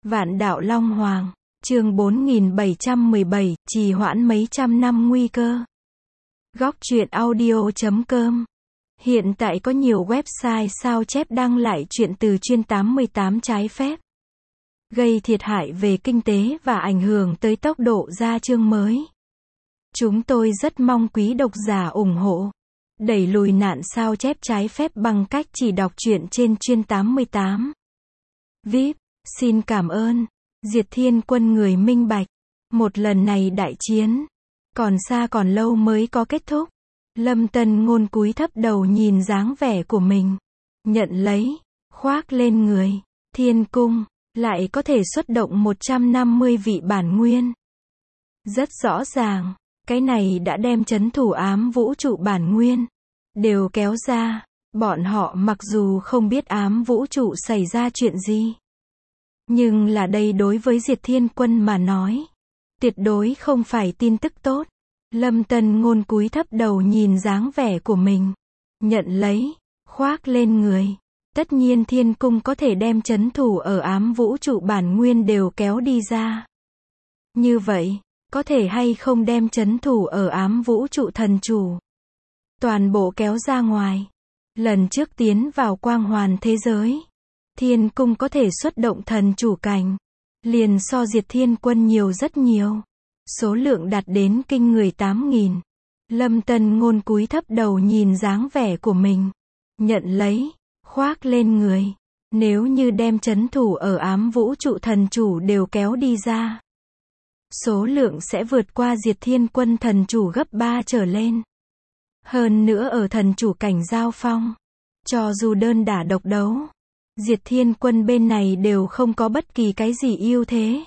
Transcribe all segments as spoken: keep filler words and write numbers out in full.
Vạn đạo Long Hoàng, chương bốn nghìn bảy trăm mười bảy, trì hoãn mấy trăm năm nguy cơ. Góc truyện audio chấm com. Hiện tại có nhiều website sao chép đăng lại truyện từ chuyên tám mươi tám trái phép, gây thiệt hại về kinh tế và ảnh hưởng tới tốc độ ra chương mới. Chúng tôi rất mong quý độc giả ủng hộ, đẩy lùi nạn sao chép trái phép bằng cách chỉ đọc truyện trên chuyên tám mươi tám. vê i pê, xin cảm ơn. Diệt Thiên Quân người minh bạch. Một lần này đại chiến còn xa còn lâu mới có kết thúc. Lâm Tân Ngôn cúi thấp đầu nhìn dáng vẻ của mình, nhận lấy, khoác lên người. Thiên cung lại có thể xuất động một trăm năm mươi vị bản nguyên. Rất rõ ràng, cái này đã đem trấn thủ ám vũ trụ bản nguyên đều kéo ra. Bọn họ mặc dù không biết ám vũ trụ xảy ra chuyện gì, nhưng là đây đối với Diệt Thiên Quân mà nói, tuyệt đối không phải tin tức tốt. Lâm Tân Ngôn cúi thấp đầu nhìn dáng vẻ của mình, nhận lấy, khoác lên người. Tất nhiên thiên cung có thể đem trấn thủ ở ám vũ trụ bản nguyên đều kéo đi ra. Như vậy, có thể hay không đem trấn thủ ở ám vũ trụ thần chủ toàn bộ kéo ra ngoài. Lần trước tiến vào quang hoàn thế giới, thiên cung có thể xuất động thần chủ cảnh, liền so Diệt Thiên Quân nhiều rất nhiều. Số lượng đạt đến kinh người tám nghìn. Lâm Tân Ngôn cúi thấp đầu nhìn dáng vẻ của mình, nhận lấy, khoác lên người. Nếu như đem trấn thủ ở ám vũ trụ thần chủ đều kéo đi ra, số lượng sẽ vượt qua Diệt Thiên Quân thần chủ gấp ba trở lên. Hơn nữa ở thần chủ cảnh giao phong, cho dù đơn đả độc đấu, Diệt Thiên Quân bên này đều không có bất kỳ cái gì ưu thế,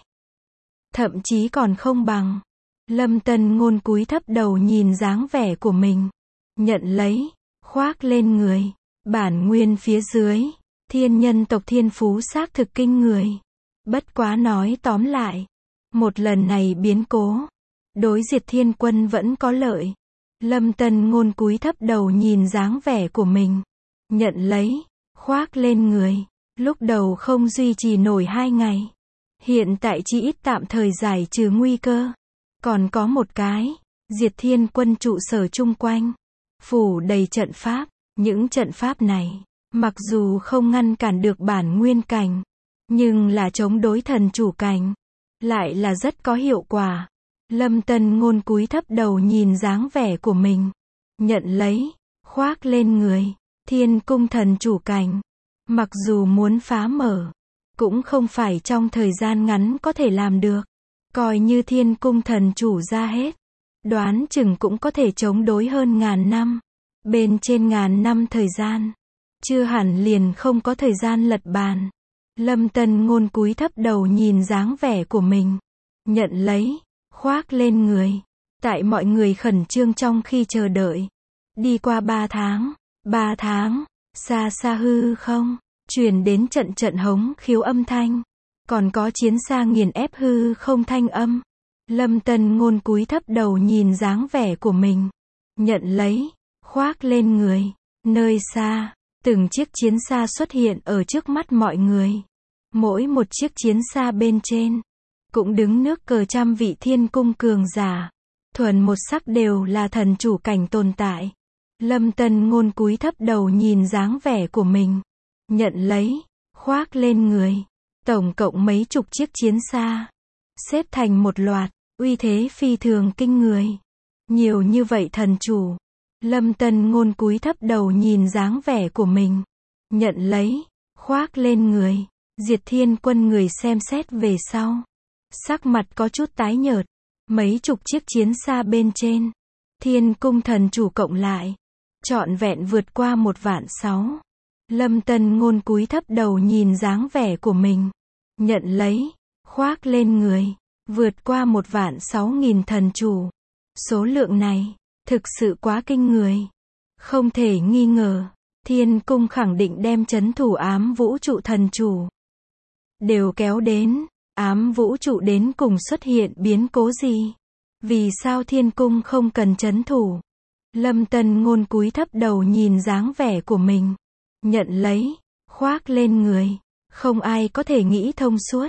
thậm chí còn không bằng. Lâm Tân Ngôn cúi thấp đầu nhìn dáng vẻ của mình, nhận lấy, khoác lên người. Bản nguyên phía dưới, thiên nhân tộc thiên phú xác thực kinh người. Bất quá nói tóm lại, một lần này biến cố, đối Diệt Thiên Quân vẫn có lợi. Lâm Tân Ngôn cúi thấp đầu nhìn dáng vẻ của mình, nhận lấy, khoác lên người. Lúc đầu không duy trì nổi hai ngày, hiện tại chỉ ít tạm thời giải trừ nguy cơ. Còn có một cái, Diệt Thiên Quân trụ sở chung quanh phủ đầy trận pháp. Những trận pháp này, mặc dù không ngăn cản được bản nguyên cảnh, nhưng là chống đối thần chủ cảnh, lại là rất có hiệu quả. Lâm Tân Ngôn cúi thấp đầu nhìn dáng vẻ của mình, nhận lấy, khoác lên người. Thiên cung thần chủ cảnh, mặc dù muốn phá mở, cũng không phải trong thời gian ngắn có thể làm được. Coi như thiên cung thần chủ ra hết, đoán chừng cũng có thể chống đối hơn ngàn năm. Bên trên ngàn năm thời gian, chưa hẳn liền không có thời gian lật bàn. Lâm Tân Ngôn cúi thấp đầu nhìn dáng vẻ của mình, nhận lấy, khoác lên người. Tại mọi người khẩn trương trong khi chờ đợi, đi qua ba tháng, ba tháng, xa xa hư không, truyền đến trận trận hống khiếu âm thanh, còn có chiến xa nghiền ép hư không thanh âm. Lâm Tân Ngôn cúi thấp đầu nhìn dáng vẻ của mình, nhận lấy, khoác lên người. Nơi xa, từng chiếc chiến xa xuất hiện ở trước mắt mọi người. Mỗi một chiếc chiến xa bên trên, cũng đứng nước cờ trăm vị thiên cung cường giả. Thuần một sắc đều là thần chủ cảnh tồn tại. Lâm Tân Ngôn cúi thấp đầu nhìn dáng vẻ của mình, nhận lấy, khoác lên người. Tổng cộng mấy chục chiếc chiến xa, xếp thành một loạt, uy thế phi thường kinh người. Nhiều như vậy thần chủ. Lâm Tân Ngôn cúi thấp đầu nhìn dáng vẻ của mình, nhận lấy, khoác lên người. Diệt Thiên Quân người xem xét về sau, sắc mặt có chút tái nhợt. Mấy chục chiếc chiến xa bên trên, thiên cung thần chủ cộng lại, trọn vẹn vượt qua một vạn sáu. Lâm Tân Ngôn cúi thấp đầu nhìn dáng vẻ của mình, nhận lấy, khoác lên người. Vượt qua một vạn sáu nghìn thần chủ. Số lượng này thực sự quá kinh người. Không thể nghi ngờ, thiên cung khẳng định đem trấn thủ ám vũ trụ thần chủ đều kéo đến. Ám vũ trụ đến cùng xuất hiện biến cố gì? Vì sao thiên cung không cần trấn thủ? Lâm Tân Ngôn cúi thấp đầu nhìn dáng vẻ của mình, nhận lấy, khoác lên người. Không ai có thể nghĩ thông suốt.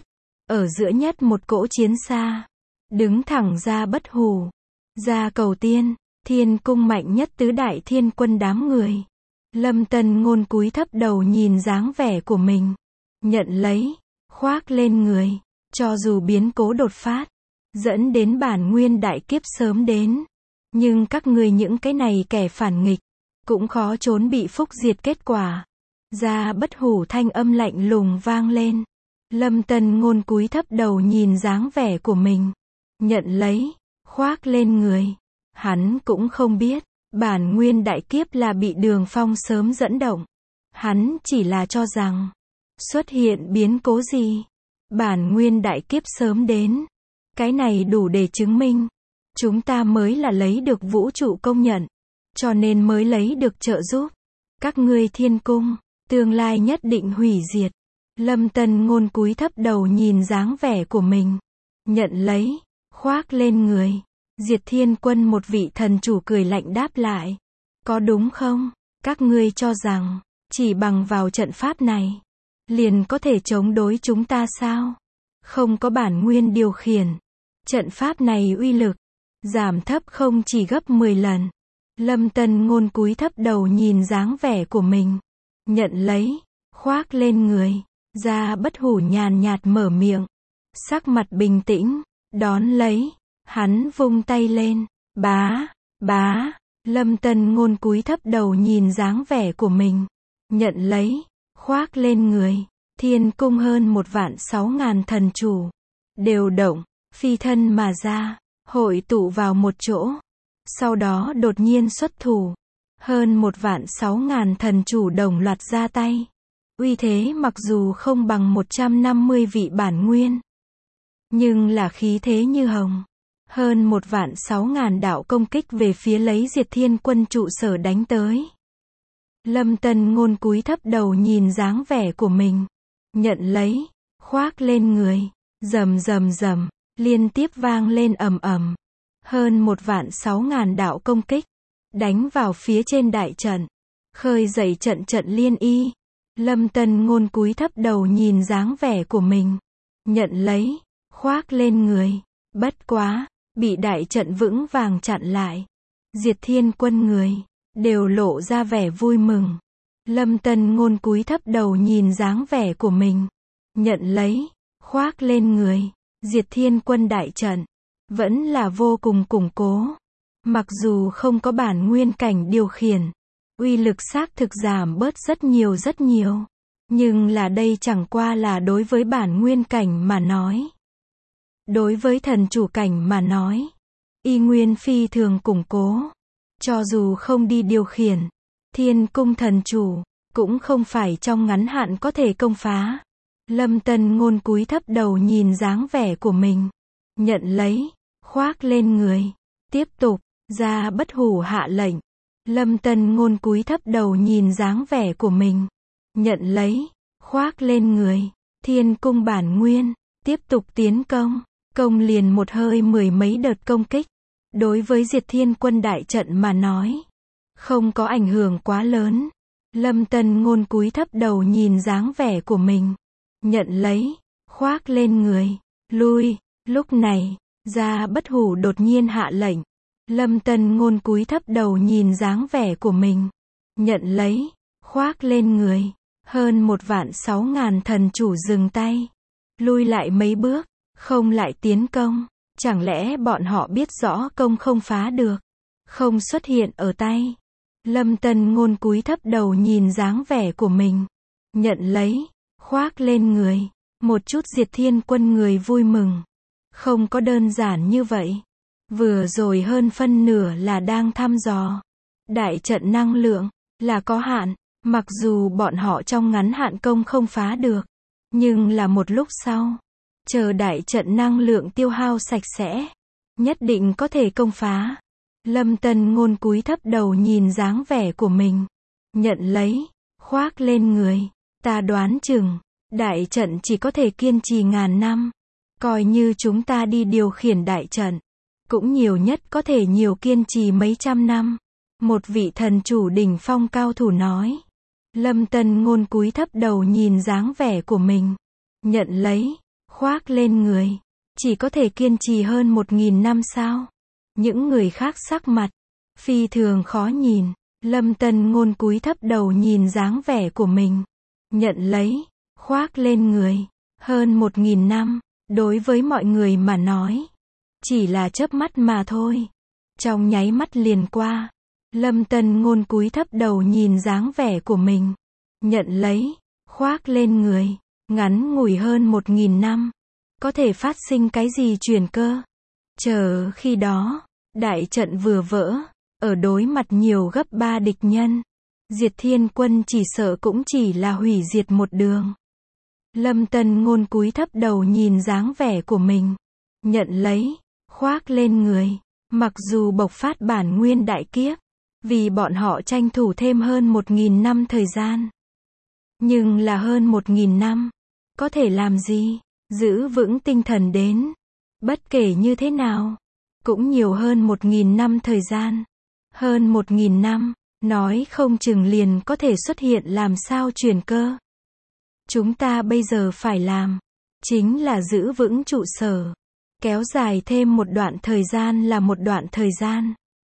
ở giữa nhất một cỗ chiến xa, đứng thẳng ra Bất Hủ, ra cầu tiên, thiên cung mạnh nhất tứ đại thiên quân đám người. Lâm Tân Ngôn cúi thấp đầu nhìn dáng vẻ của mình, nhận lấy, khoác lên người, cho dù biến cố đột phát, dẫn đến bản nguyên đại kiếp sớm đến, nhưng các ngươi những cái này kẻ phản nghịch, cũng khó trốn bị phúc diệt kết quả. Ra Bất Hủ thanh âm lạnh lùng vang lên. Lâm Tân Ngôn cúi thấp đầu nhìn dáng vẻ của mình, nhận lấy, khoác lên người. Hắn cũng không biết, bản nguyên đại kiếp là bị Đường Phong sớm dẫn động. Hắn chỉ là cho rằng, xuất hiện biến cố gì, bản nguyên đại kiếp sớm đến. Cái này đủ để chứng minh, chúng ta mới là lấy được vũ trụ công nhận, cho nên mới lấy được trợ giúp. Các ngươi thiên cung, tương lai nhất định hủy diệt. Lâm Tân Ngôn cúi thấp đầu nhìn dáng vẻ của mình, nhận lấy, khoác lên người. Diệt Thiên Quân một vị thần chủ cười lạnh đáp lại. Có đúng không? Các ngươi cho rằng, chỉ bằng vào trận pháp này, liền có thể chống đối chúng ta sao? Không có bản nguyên điều khiển. Trận pháp này uy lực, giảm thấp không chỉ gấp mười lần. Lâm Tân Ngôn cúi thấp đầu nhìn dáng vẻ của mình, nhận lấy, khoác lên người. Ra Bất Hủ nhàn nhạt mở miệng, sắc mặt bình tĩnh, đón lấy, hắn vung tay lên, bá, bá. Lâm Tân Ngôn cúi thấp đầu nhìn dáng vẻ của mình, nhận lấy, khoác lên người. Thiên cung hơn một vạn sáu ngàn thần chủ, đều động, phi thân mà ra, hội tụ vào một chỗ. Sau đó đột nhiên xuất thủ, hơn một vạn sáu ngàn thần chủ đồng loạt ra tay. Uy thế mặc dù không bằng một trăm năm mươi vị bản nguyên, nhưng là khí thế như hồng. Hơn một vạn sáu ngàn đạo công kích về phía lấy Diệt Thiên Quân trụ sở đánh tới. Lâm Tân Ngôn cúi thấp đầu nhìn dáng vẻ của mình, nhận lấy, khoác lên người. Rầm rầm rầm, liên tiếp vang lên ầm ầm. Hơn một vạn sáu ngàn đạo công kích, đánh vào phía trên đại trận, khơi dậy trận trận liên y. Lâm Tân Ngôn cúi thấp đầu nhìn dáng vẻ của mình, nhận lấy, khoác lên người. Bất quá, bị đại trận vững vàng chặn lại. Diệt Thiên Quân người, đều lộ ra vẻ vui mừng. Lâm Tân Ngôn cúi thấp đầu nhìn dáng vẻ của mình, nhận lấy, khoác lên người. Diệt Thiên Quân đại trận, vẫn là vô cùng củng cố. Mặc dù không có bản nguyên cảnh điều khiển, uy lực xác thực giảm bớt rất nhiều rất nhiều. Nhưng là đây chẳng qua là đối với bản nguyên cảnh mà nói. Đối với thần chủ cảnh mà nói, y nguyên phi thường củng cố. Cho dù không đi điều khiển, Thiên cung thần chủ, cũng không phải trong ngắn hạn có thể công phá. Lâm Tân Ngôn cúi thấp đầu nhìn dáng vẻ của mình, nhận lấy, khoác lên người. Tiếp tục, Ra Bất Hủ hạ lệnh. Lâm Tân Ngôn cúi thấp đầu nhìn dáng vẻ của mình, nhận lấy, khoác lên người. Thiên cung bản nguyên, tiếp tục tiến công. Công liền một hơi mười mấy đợt công kích. Đối với Diệt Thiên Quân đại trận mà nói, không có ảnh hưởng quá lớn. Lâm Tân Ngôn cúi thấp đầu nhìn dáng vẻ của mình, nhận lấy, khoác lên người. Lui. Lúc này, Ra Bất Hủ đột nhiên hạ lệnh. Lâm Tân Ngôn cúi thấp đầu nhìn dáng vẻ của mình, nhận lấy, khoác lên người. Hơn một vạn sáu ngàn thần chủ dừng tay, lui lại mấy bước, không lại tiến công. Chẳng lẽ bọn họ biết rõ công không phá được, không xuất hiện ở tay. Lâm Tân Ngôn cúi thấp đầu nhìn dáng vẻ của mình, nhận lấy, khoác lên người. Một chút Diệt Thiên Quân người vui mừng. Không có đơn giản như vậy. Vừa rồi hơn phân nửa là đang thăm dò. Đại trận năng lượng, là có hạn. Mặc dù bọn họ trong ngắn hạn công không phá được, nhưng là một lúc sau, chờ đại trận năng lượng tiêu hao sạch sẽ, nhất định có thể công phá. Lâm Tân Ngôn cúi thấp đầu nhìn dáng vẻ của mình, nhận lấy, khoác lên người. Ta đoán chừng, đại trận chỉ có thể kiên trì ngàn năm. Coi như chúng ta đi điều khiển đại trận, cũng nhiều nhất có thể nhiều kiên trì mấy trăm năm. Một vị thần chủ đỉnh phong cao thủ nói. Lâm Tân Ngôn cúi thấp đầu nhìn dáng vẻ của mình, nhận lấy, khoác lên người. Chỉ có thể kiên trì hơn một nghìn năm sao? Những người khác sắc mặt phi thường khó nhìn. Lâm Tân Ngôn cúi thấp đầu nhìn dáng vẻ của mình. Nhận lấy, khoác lên người. Hơn một nghìn năm, đối với mọi người mà nói, chỉ là chớp mắt mà thôi. Trong nháy mắt liền qua. Lâm Tân Ngôn cúi thấp đầu nhìn dáng vẻ của mình. Nhận lấy, khoác lên người. Ngắn ngủi hơn một nghìn năm. Có thể phát sinh cái gì chuyển cơ? Chờ khi đó, đại trận vừa vỡ, ở đối mặt nhiều gấp ba địch nhân. Diệt Thiên Quân chỉ sợ cũng chỉ là hủy diệt một đường. Lâm Tân Ngôn cúi thấp đầu nhìn dáng vẻ của mình. Nhận lấy, khoác lên người. Mặc dù bộc phát bản nguyên đại kiếp, vì bọn họ tranh thủ thêm hơn một nghìn năm thời gian. Nhưng là hơn một nghìn năm, có thể làm gì? Giữ vững tinh thần đến. Bất kể như thế nào, cũng nhiều hơn một nghìn năm thời gian. Hơn một nghìn năm, nói không chừng liền có thể xuất hiện làm sao chuyển cơ. Chúng ta bây giờ phải làm, chính là giữ vững trụ sở. Kéo dài thêm một đoạn thời gian là một đoạn thời gian.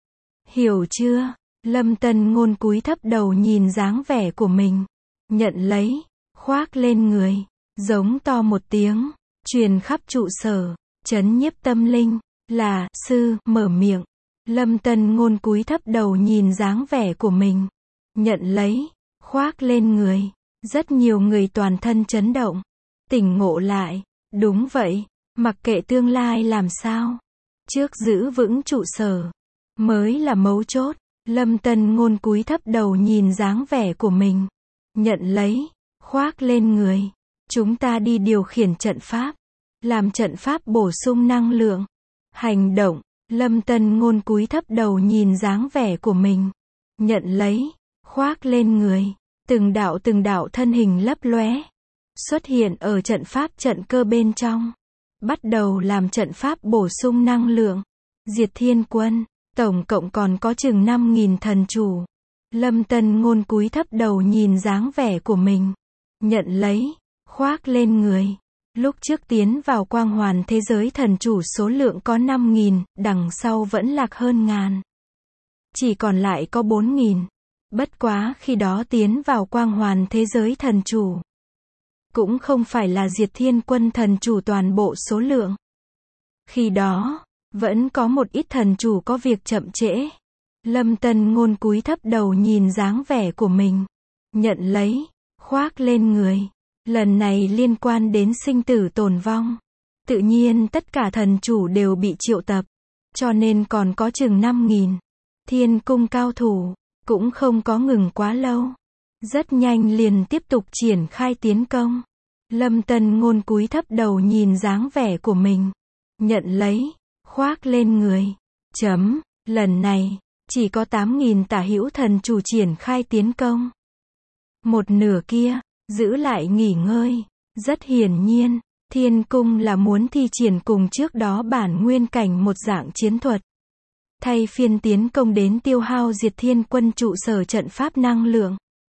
Hiểu chưa? Lâm Tân Ngôn cúi thấp đầu nhìn dáng vẻ của mình. Nhận lấy, khoác lên người. Giống to một tiếng, truyền khắp trụ sở, chấn nhiếp tâm linh, là, sư, mở miệng. Lâm Tân Ngôn cúi thấp đầu nhìn dáng vẻ của mình. Nhận lấy, khoác lên người. Rất nhiều người toàn thân chấn động. Tỉnh ngộ lại. Đúng vậy, mặc kệ tương lai làm sao. Trước giữ vững trụ sở, mới là mấu chốt. Lâm Tân Ngôn cúi thấp đầu nhìn dáng vẻ của mình. Nhận lấy, khoác lên người. Chúng ta đi điều khiển trận pháp. Làm trận pháp bổ sung năng lượng. Hành động. Lâm Tân Ngôn cúi thấp đầu nhìn dáng vẻ của mình. Nhận lấy, khoác lên người. Từng đạo từng đạo thân hình lấp lóe, xuất hiện ở trận pháp trận cơ bên trong. Bắt đầu làm trận pháp bổ sung năng lượng. Diệt Thiên Quân, tổng cộng còn có chừng năm nghìn thần chủ. Lâm Tân Ngôn cúi thấp đầu nhìn dáng vẻ của mình. Nhận lấy, khoác lên người. Lúc trước tiến vào quang hoàn thế giới thần chủ số lượng có năm nghìn, đằng sau vẫn lạc hơn ngàn. Chỉ còn lại có bốn nghìn. Bất quá khi đó tiến vào quang hoàn thế giới thần chủ. Cũng không phải là Diệt Thiên Quân thần chủ toàn bộ số lượng. Khi đó, vẫn có một ít thần chủ có việc chậm trễ. Lâm Tân Ngôn cúi thấp đầu nhìn dáng vẻ của mình. Nhận lấy, khoác lên người. Lần này liên quan đến sinh tử tồn vong. Tự nhiên tất cả thần chủ đều bị triệu tập. Cho nên còn có chừng năm nghìn. Thiên cung cao thủ, cũng không có ngừng quá lâu. Rất nhanh liền tiếp tục triển khai tiến công. Lâm Tân Ngôn cúi thấp đầu nhìn dáng vẻ của mình. Nhận lấy, khoác lên người. Chấm, lần này, chỉ có tám nghìn tả hữu thần chủ triển khai tiến công. Một nửa kia, giữ lại nghỉ ngơi. Rất hiển nhiên, Thiên cung là muốn thi triển cùng trước đó bản nguyên cảnh một dạng chiến thuật. Thay phiên tiến công đến tiêu hao Diệt Thiên Quân trụ sở trận pháp năng lượng.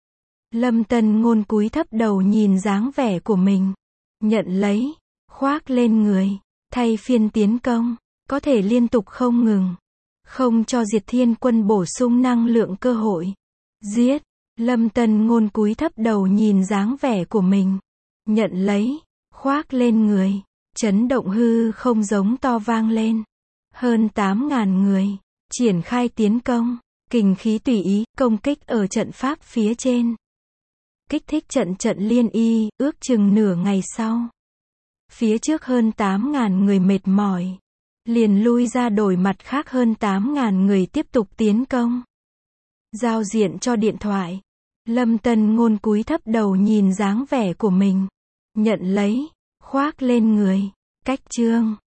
Lâm Tân Ngôn cúi thấp đầu nhìn dáng vẻ của mình. Nhận lấy, khoác lên người. Thay phiên tiến công, có thể liên tục không ngừng. Không cho Diệt Thiên Quân bổ sung năng lượng cơ hội. Giết. Lâm Tân Ngôn cúi thấp đầu nhìn dáng vẻ của mình. Nhận lấy, khoác lên người. Chấn động hư không giống to vang lên. Hơn tám ngàn người, triển khai tiến công. Kình khí tùy ý, công kích ở trận pháp phía trên. Kích thích trận trận liên y, ước chừng nửa ngày sau. Phía trước hơn tám ngàn người mệt mỏi. Liền lui ra đổi mặt khác hơn tám ngàn người tiếp tục tiến công. Giao diện cho điện thoại. Lâm Tân Ngôn cúi thấp đầu nhìn dáng vẻ của mình. Nhận lấy, khoác lên người. Cách chương.